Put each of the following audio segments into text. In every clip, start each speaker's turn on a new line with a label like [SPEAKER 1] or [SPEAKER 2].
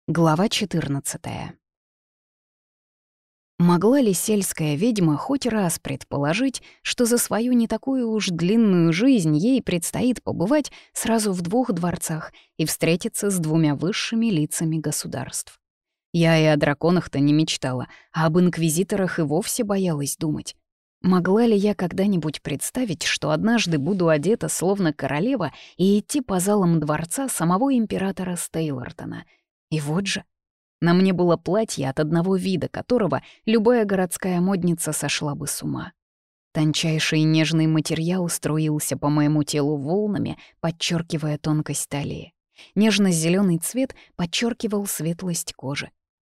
[SPEAKER 1] Глава 14. Могла ли сельская ведьма хоть раз предположить, что за свою не такую уж длинную жизнь ей предстоит побывать сразу в двух дворцах и встретиться с двумя высшими лицами государств? Я и о драконах-то не мечтала, а об инквизиторах и вовсе боялась думать. Могла ли я когда-нибудь представить, что однажды буду одета словно королева и идти по залам дворца самого императора Стейлортона? И вот же, на мне было платье, от одного вида которого любая городская модница сошла бы с ума. Тончайший нежный материал струился по моему телу волнами, подчеркивая тонкость талии. Нежно-зеленый цвет подчеркивал светлость кожи.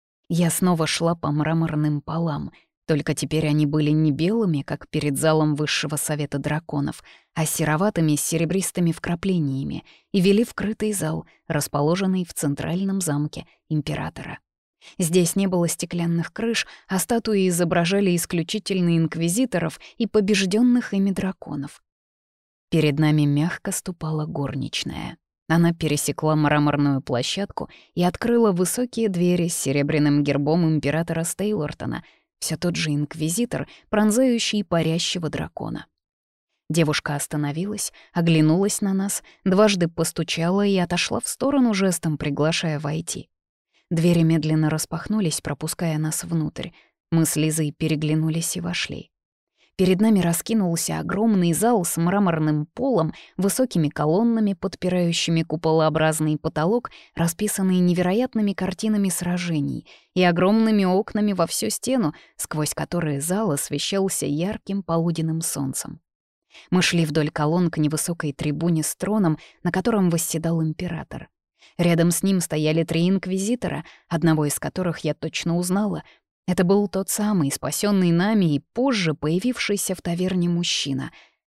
[SPEAKER 1] Я снова шла по мраморным полам, только теперь они были не белыми, как перед залом Высшего Совета Драконов, а сероватыми с серебристыми вкраплениями, и вели в крытый зал, расположенный в центральном замке императора. Здесь не было стеклянных крыш, а статуи изображали исключительно инквизиторов и побежденных ими драконов. Перед нами мягко ступала горничная. Она пересекла мраморную площадку и открыла высокие двери с серебряным гербом императора Стейлортона, все тот же инквизитор, пронзающий парящего дракона. Девушка остановилась, оглянулась на нас, дважды постучала и отошла в сторону, жестом приглашая войти. Двери медленно распахнулись, пропуская нас внутрь. Мы с Лизой переглянулись и вошли. Перед нами раскинулся огромный зал с мраморным полом, высокими колоннами, подпирающими куполообразный потолок, расписанный невероятными картинами сражений, и огромными окнами во всю стену, сквозь которые зал освещался ярким полуденным солнцем. Мы шли вдоль колонн к невысокой трибуне с троном, на котором восседал император. Рядом с ним стояли 3 инквизитора, одного из которых я точно узнала — это был тот самый, спасенный нами и позже появившийся в таверне мужчина.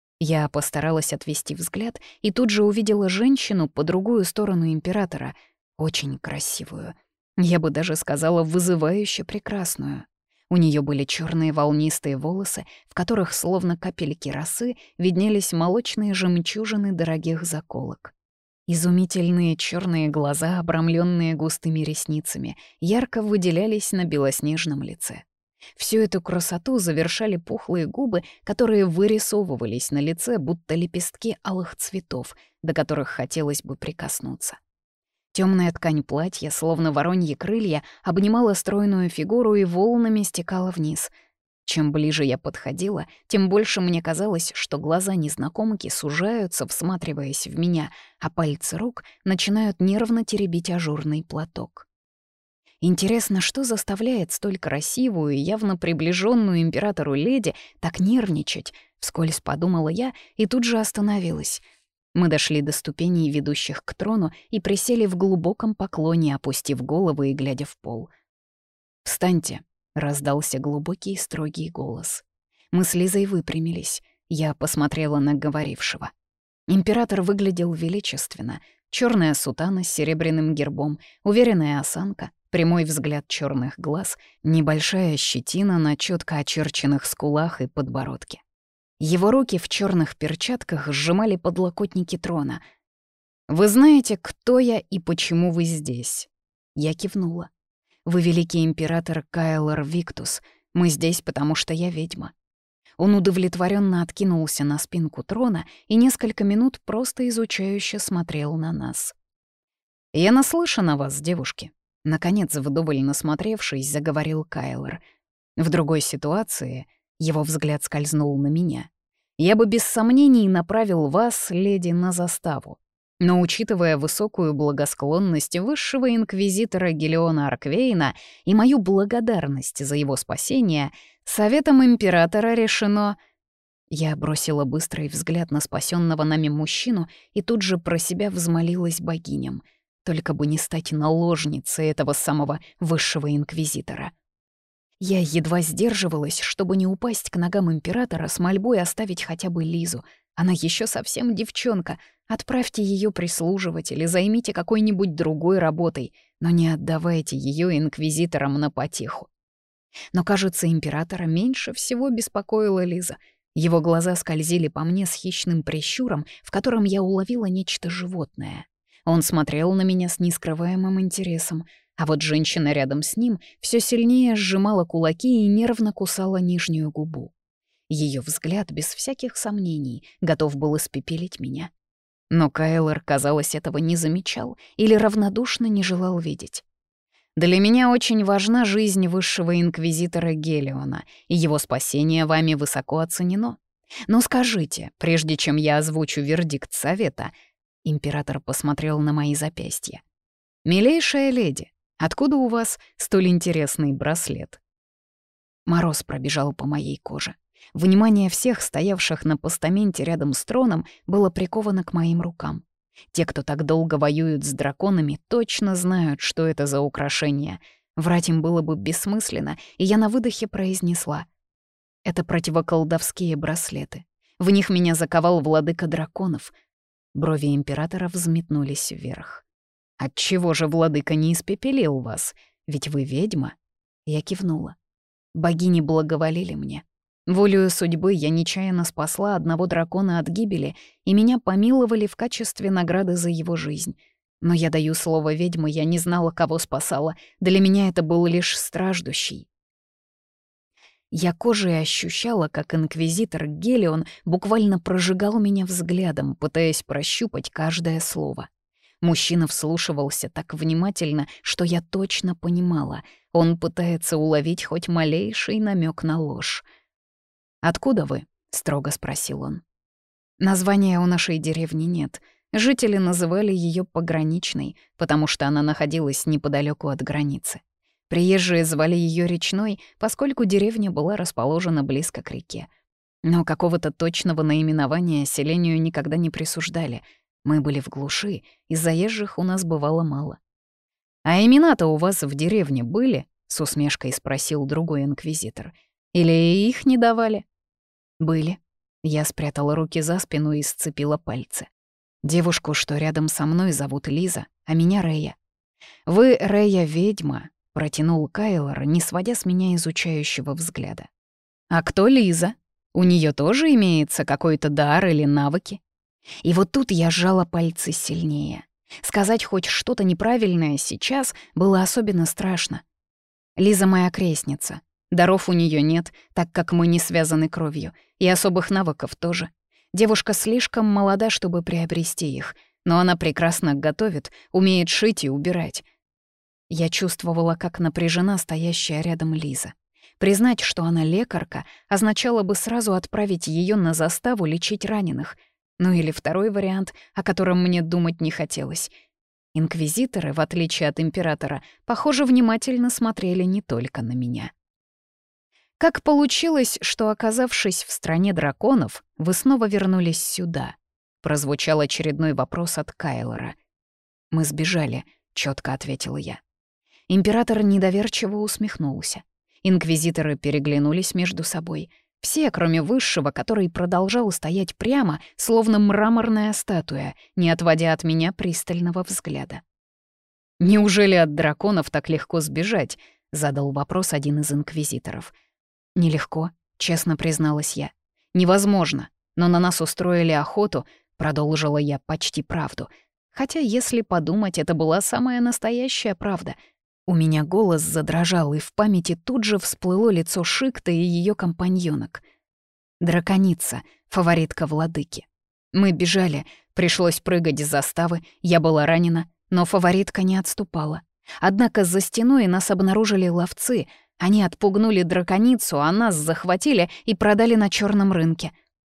[SPEAKER 1] Я постаралась отвести взгляд и тут же увидела женщину по другую сторону императора, очень красивую. Я бы даже сказала, вызывающе прекрасную. У нее были черные волнистые волосы, в которых, словно капельки росы, виднелись молочные жемчужины дорогих заколок. Изумительные черные глаза, обрамленные густыми ресницами, ярко выделялись на белоснежном лице. Всю эту красоту завершали пухлые губы, которые вырисовывались на лице, будто лепестки алых цветов, до которых хотелось бы прикоснуться. Темная ткань платья, словно вороньи крылья, обнимала стройную фигуру и волнами стекала вниз. Чем ближе я подходила, тем больше мне казалось, что глаза незнакомки сужаются, всматриваясь в меня, а пальцы рук начинают нервно теребить ажурный платок. Интересно, что заставляет столь красивую и явно приближенную императору леди так нервничать, вскользь подумала я и тут же остановилась. Мы дошли до ступеней, ведущих к трону, и присели в глубоком поклоне, опустив головы и глядя в пол. «Встаньте!» — раздался глубокий и строгий голос. Мы с Лизой выпрямились. Я посмотрела на говорившего. Император выглядел величественно. Черная сутана с серебряным гербом, уверенная осанка, прямой взгляд черных глаз, небольшая щетина на четко очерченных скулах и подбородке. Его руки в черных перчатках сжимали подлокотники трона. «Вы знаете, кто я и почему вы здесь?» Я кивнула. «Вы великий император Кайлор Виктус. Мы здесь, потому что я ведьма». Он удовлетворенно откинулся на спинку трона и несколько минут просто изучающе смотрел на нас. «Я наслышан о вас, девушки», — наконец, вдоволь насмотревшись, заговорил Кайлор. В другой ситуации его взгляд скользнул на меня. «Я бы без сомнений направил вас, леди, на заставу. Но, учитывая высокую благосклонность высшего инквизитора Гелиона Арквейна и мою благодарность за его спасение, советом императора решено...» Я бросила быстрый взгляд на спасенного нами мужчину и тут же про себя взмолилась богиням. Только бы не стать наложницей этого самого высшего инквизитора. Я едва сдерживалась, чтобы не упасть к ногам императора с мольбой оставить хотя бы Лизу. Она еще совсем девчонка. Отправьте ее прислуживать или займите какой-нибудь другой работой, но не отдавайте ее инквизиторам на потеху. Но, кажется, императора меньше всего беспокоила Лиза. Его глаза скользили по мне с хищным прищуром, в котором я уловила нечто животное. Он смотрел на меня с нескрываемым интересом. А вот женщина рядом с ним все сильнее сжимала кулаки и нервно кусала нижнюю губу. Ее взгляд, без всяких сомнений, готов был испепелить меня. Но Кайлор, казалось, этого не замечал или равнодушно не желал видеть. «Для меня очень важна жизнь высшего инквизитора Гелиона, и его спасение вами высоко оценено. Но скажите, прежде чем я озвучу вердикт совета...» Император посмотрел на мои запястья. «Милейшая леди, откуда у вас столь интересный браслет?» Мороз пробежал по моей коже. Внимание всех, стоявших на постаменте рядом с троном, было приковано к моим рукам. Те, кто так долго воюют с драконами, точно знают, что это за украшение. Врать им было бы бессмысленно, и я на выдохе произнесла: «Это противоколдовские браслеты. В них меня заковал владыка драконов». Брови императора взметнулись вверх. «Отчего же владыка не испепелил вас? Ведь вы ведьма?» Я кивнула. Богини благоволили мне. Волею судьбы я нечаянно спасла одного дракона от гибели, и меня помиловали в качестве награды за его жизнь. Но я даю слово ведьмы, я не знала, кого спасала. Для меня это был лишь страждущий. Я кожей ощущала, как инквизитор Гелион буквально прожигал меня взглядом, пытаясь прощупать каждое слово. Мужчина вслушивался так внимательно, что я точно понимала, он пытается уловить хоть малейший намек на ложь. «Откуда вы?» — строго спросил он. «Названия у нашей деревни нет. Жители называли ее Пограничной, потому что она находилась неподалеку от границы. Приезжие звали ее Речной, поскольку деревня была расположена близко к реке. Но какого-то точного наименования селению никогда не присуждали. Мы были в глуши, и заезжих у нас бывало мало». «А имена-то у вас в деревне были?» — с усмешкой спросил другой инквизитор. «Или их не давали?» «Были». Я спрятала руки за спину и сцепила пальцы. Девушку, что рядом со мной, зовут Лиза, а меня Рея. «Вы, Рея, ведьма», — протянул Кайлор, не сводя с меня изучающего взгляда. «А кто Лиза? У нее тоже имеется какой-то дар или навыки?» И вот тут я сжала пальцы сильнее. Сказать хоть что-то неправильное сейчас было особенно страшно. «Лиза моя крестница. Даров у нее нет, так как мы не связаны кровью, и особых навыков тоже. Девушка слишком молода, чтобы приобрести их, но она прекрасно готовит, умеет шить и убирать». Я чувствовала, как напряжена стоящая рядом Лиза. Признать, что она лекарка, означало бы сразу отправить ее на заставу лечить раненых. Ну или второй вариант, о котором мне думать не хотелось. Инквизиторы, в отличие от императора, похоже, внимательно смотрели не только на меня. «Как получилось, что, оказавшись в стране драконов, вы снова вернулись сюда?» — прозвучал очередной вопрос от Кайлора. «Мы сбежали», — четко ответила я. Император недоверчиво усмехнулся. Инквизиторы переглянулись между собой. Все, кроме высшего, который продолжал стоять прямо, словно мраморная статуя, не отводя от меня пристального взгляда. «Неужели от драконов так легко сбежать?» — задал вопрос один из инквизиторов. «Нелегко», — честно призналась я. «Невозможно, но на нас устроили охоту», — продолжила я почти правду. Хотя, если подумать, это была самая настоящая правда. У меня голос задрожал, и в памяти тут же всплыло лицо Шикты и ее компаньонок. Драконица, фаворитка владыки. Мы бежали, пришлось прыгать с заставы, я была ранена, но фаворитка не отступала. Однако за стеной нас обнаружили ловцы. Они отпугнули драконицу, а нас захватили и продали на черном рынке.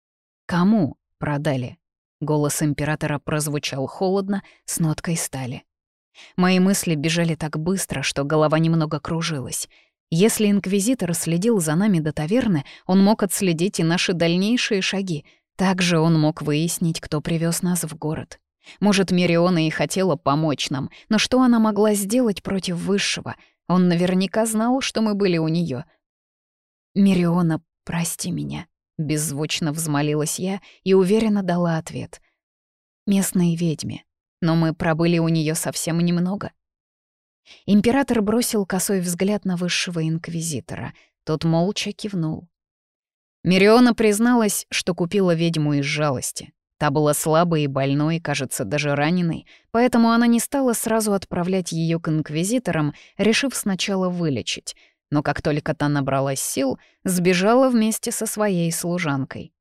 [SPEAKER 1] «Кому продали?» Голос императора прозвучал холодно, с ноткой стали. Мои мысли бежали так быстро, что голова немного кружилась. Если инквизитор следил за нами до таверны, он мог отследить и наши дальнейшие шаги. Также он мог выяснить, кто привез нас в город. Может, Мириона и хотела помочь нам, но что она могла сделать против высшего? Он наверняка знал, что мы были у нее. «Мириона, прости меня», — беззвучно взмолилась я и уверенно дала ответ. «Местной ведьме, но мы пробыли у нее совсем немного». Император бросил косой взгляд на высшего инквизитора. Тот молча кивнул. Мириона призналась, что купила ведьму из жалости. Та была слабой и больной, кажется, даже раненой, поэтому она не стала сразу отправлять ее к инквизиторам, решив сначала вылечить. Но как только та набралась сил, сбежала вместе со своей служанкой.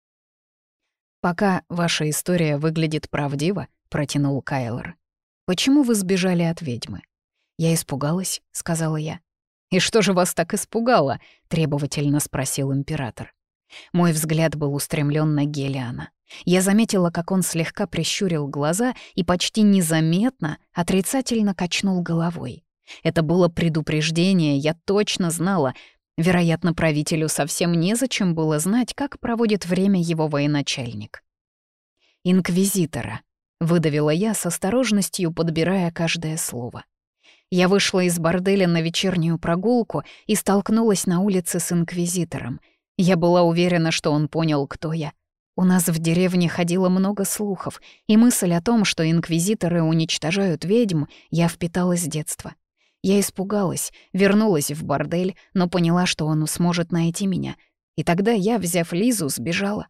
[SPEAKER 1] «Пока ваша история выглядит правдиво», — протянул Кайлор. «Почему вы сбежали от ведьмы?» «Я испугалась», — сказала я. «И что же вас так испугало?» — требовательно спросил император. Мой взгляд был устремлен на Гелиана. Я заметила, как он слегка прищурил глаза и почти незаметно, отрицательно качнул головой. Это было предупреждение, я точно знала. Вероятно, правителю совсем незачем было знать, как проводит время его военачальник. «Инквизитора», — выдавила я с осторожностью, подбирая каждое слово. Я вышла из борделя на вечернюю прогулку и столкнулась на улице с инквизитором. Я была уверена, что он понял, кто я. У нас в деревне ходило много слухов, и мысль о том, что инквизиторы уничтожают ведьм, я впитала с детства. Я испугалась, вернулась в бордель, но поняла, что он сможет найти меня. И тогда я, взяв Лизу, сбежала.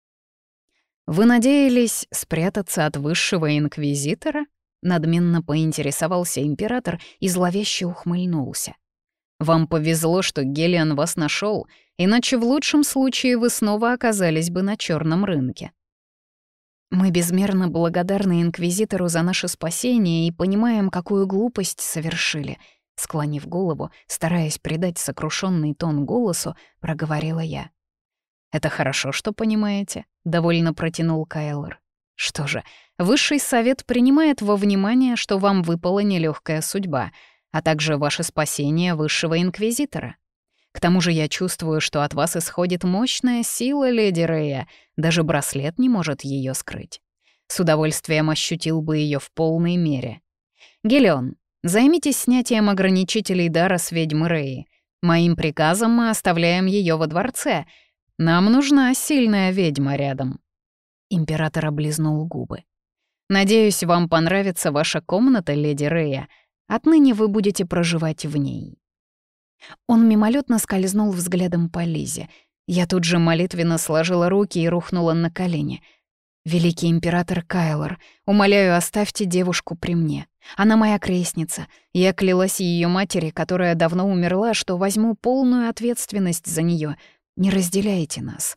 [SPEAKER 1] «Вы надеялись спрятаться от высшего инквизитора?» Надменно поинтересовался император и зловеще ухмыльнулся. «Вам повезло, что Гелиан вас нашел, иначе в лучшем случае вы снова оказались бы на черном рынке». «Мы безмерно благодарны инквизитору за наше спасение и понимаем, какую глупость совершили», — склонив голову, стараясь придать сокрушенный тон голосу, проговорила я. «Это хорошо, что понимаете», — довольно протянул Кайлор. «Что же, Высший совет принимает во внимание, что вам выпала нелегкая судьба, а также ваше спасение высшего инквизитора. К тому же я чувствую, что от вас исходит мощная сила, леди Рея, даже браслет не может ее скрыть. С удовольствием ощутил бы ее в полной мере. Гелион, займитесь снятием ограничителей дара с ведьмы Реи. Моим приказом мы оставляем ее во дворце. Нам нужна сильная ведьма рядом». Император облизнул губы. «Надеюсь, вам понравится ваша комната, леди Рея. Отныне вы будете проживать в ней». Он мимолетно скользнул взглядом по Лизе. Я тут же молитвенно сложила руки и рухнула на колени. «Великий император Кайлор, умоляю, оставьте девушку при мне. Она моя крестница. Я клялась ее матери, которая давно умерла, что возьму полную ответственность за нее. Не разделяйте нас».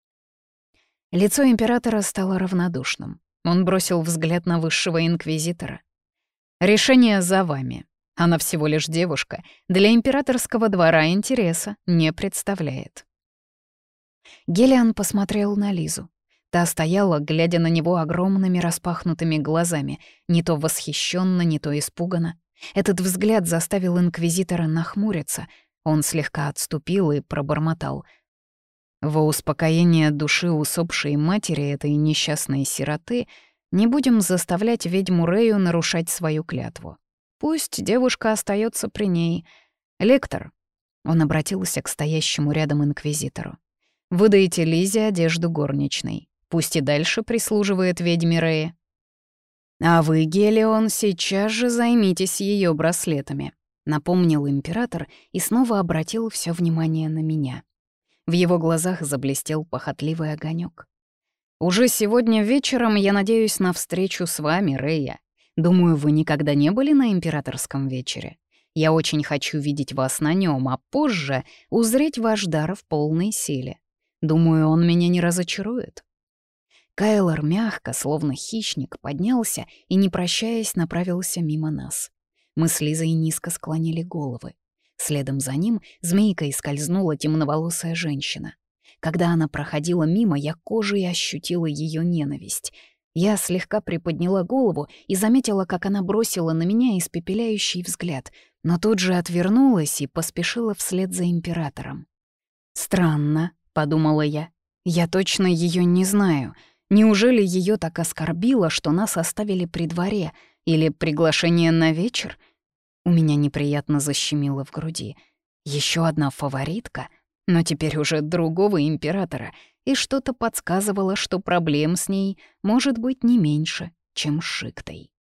[SPEAKER 1] Лицо императора стало равнодушным. Он бросил взгляд на высшего инквизитора. «Решение за вами. Она всего лишь девушка, для императорского двора интереса не представляет». Гелиан посмотрел на Лизу. Та стояла, глядя на него огромными распахнутыми глазами, не то восхищенно, не то испуганно. Этот взгляд заставил инквизитора нахмуриться. Он слегка отступил и пробормотал: «Во успокоение души усопшей матери этой несчастной сироты не будем заставлять ведьму Рею нарушать свою клятву. Пусть девушка остается при ней. Лектор», — он обратился к стоящему рядом инквизитору, «выдайте Лизе одежду горничной. Пусть и дальше прислуживает ведьме Рее. А вы, Гелион, сейчас же займитесь ее браслетами», — напомнил император и снова обратил все внимание на меня. В его глазах заблестел похотливый огонек. «Уже сегодня вечером я надеюсь на встречу с вами, Рея. Думаю, вы никогда не были на императорском вечере. Я очень хочу видеть вас на нем, а позже узреть ваш дар в полной силе. Думаю, он меня не разочарует». Кайлор мягко, словно хищник, поднялся и, не прощаясь, направился мимо нас. Мы с Лизой низко склонили головы. Следом за ним змейкой скользнула темноволосая женщина. Когда она проходила мимо, я кожей ощутила ее ненависть. Я слегка приподняла голову и заметила, как она бросила на меня испепеляющий взгляд, но тут же отвернулась и поспешила вслед за императором. «Странно», — подумала я, — «я точно ее не знаю. Неужели ее так оскорбило, что нас оставили при дворе? Или приглашение на вечер?» У меня неприятно защемило в груди. Еще одна фаворитка, но теперь уже другого императора, и что-то подсказывало, что проблем с ней может быть не меньше, чем с Шиктой.